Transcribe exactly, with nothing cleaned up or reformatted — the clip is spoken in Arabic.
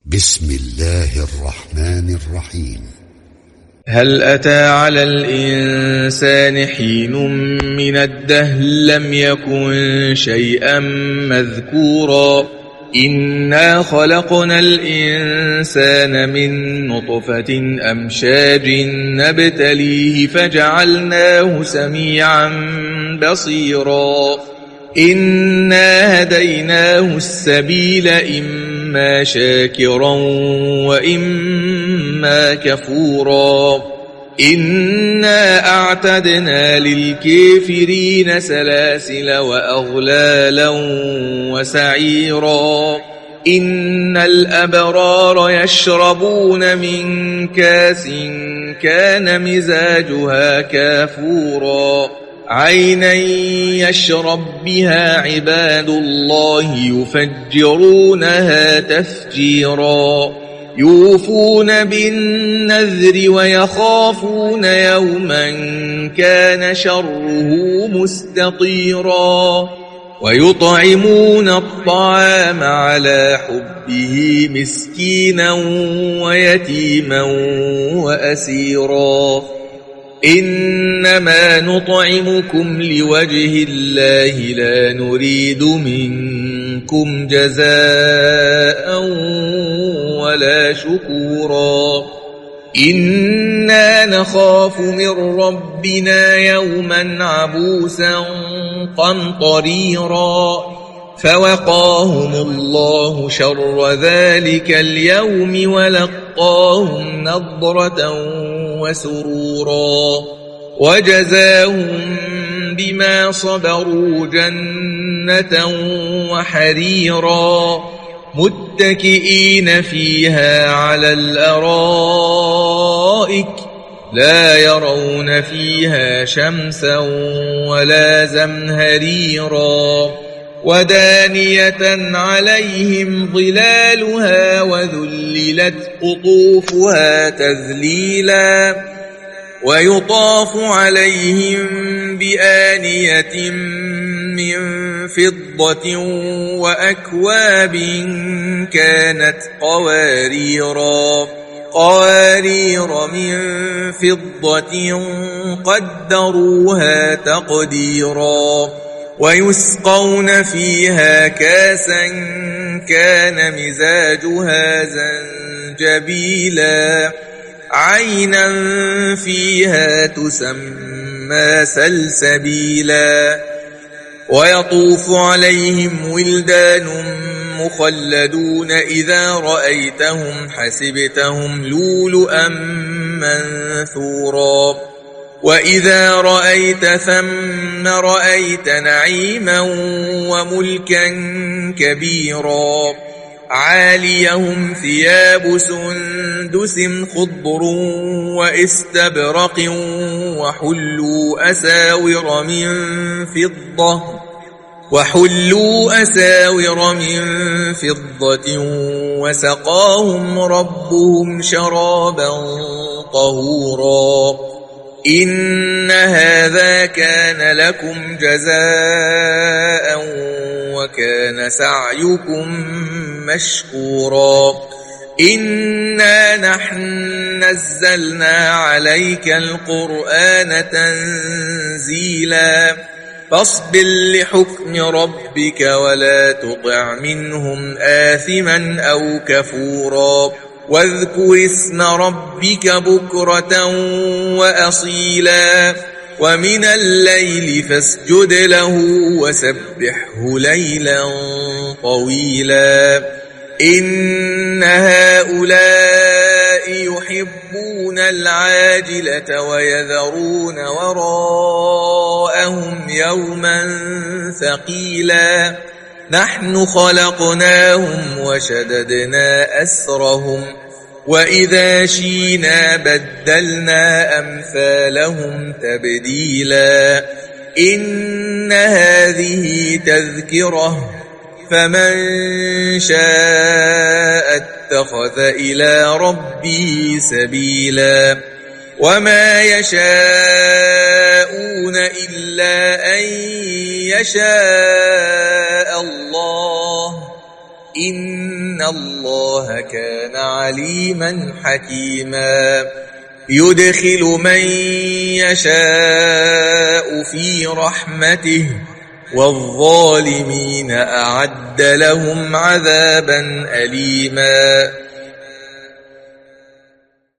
بسم الله الرحمن الرحيم. هل أتى على الإنسان حين من الدهر لم يكن شيئا مذكورا إنا خلقنا الإنسان من نطفة أمشاج نبتليه فجعلناه سميعا بصيرا إنا هديناه السبيل إما شاكرا وإما كفورا إنا أعتدنا للكافرين سلاسل وأغلالا وسعيرا إن الأبرار يشربون من كاس كان مزاجها كافورا عينا يشرب بها عباد الله يفجرونها تفجيرا يوفون بالنذر ويخافون يوما كان شره مستطيرا ويطعمون الطعام على حبه مسكينا ويتيما وأسيرا إنما نطعمكم لوجه الله لا نريد منكم جزاء ولا شكورا إنا نخاف من ربنا يوما عبوسا قمطريرا فوقاهم الله شر ذلك اليوم ولقاهم نضرة وسرورا وجزاهم بما صبروا جنة وحريرا متكئين فيها على الأرائك لا يرون فيها شمسا ولا زمهريرا ودانية عليهم ظلالها وذللت قطوفها تذليلا ويطاف عليهم بآنية من فضة وأكواب كانت قواريرا قوارير من فضة قدروها تقديرا ويسقون فيها كاسا كان مزاجها زنجبيلا عينا فيها تسمى سلسبيلا ويطوف عليهم ولدان مخلدون إذا رأيتهم حسبتهم لؤلؤا منثورا وإذا رأيت ثم رأيت نعيما وملكا كبيرا عاليهم ثياب سندس خضر واستبرق وحلوا أساور من فضة وحلوا أساور من فضة وسقاهم ربهم شرابا طهورا إن هذا كان لكم جزاء وكان سعيكم مشكورا إنا نحن نزلنا عليك القرآن تنزيلا فاصبر لحكم ربك ولا تطع منهم آثما أو كفورا واذكر اسم ربك بكرة وأصيلا ومن الليل فاسجد له وسبحه ليلا طويلا إن هؤلاء يحبون العاجلة ويذرون وراءهم يوما ثقيلا نحن خلقناهم وشددنا أسرهم وإذا شينا بدلنا أمثالهم تبديلا إن هذه تذكرة فمن شاء اتخذ إلى ربه سبيلا وما يشاءون إلا أن يشاء الله إن الله كان عليما حكيما يدخل من يشاء في رحمته والظالمين أعد لهم عذابا أليما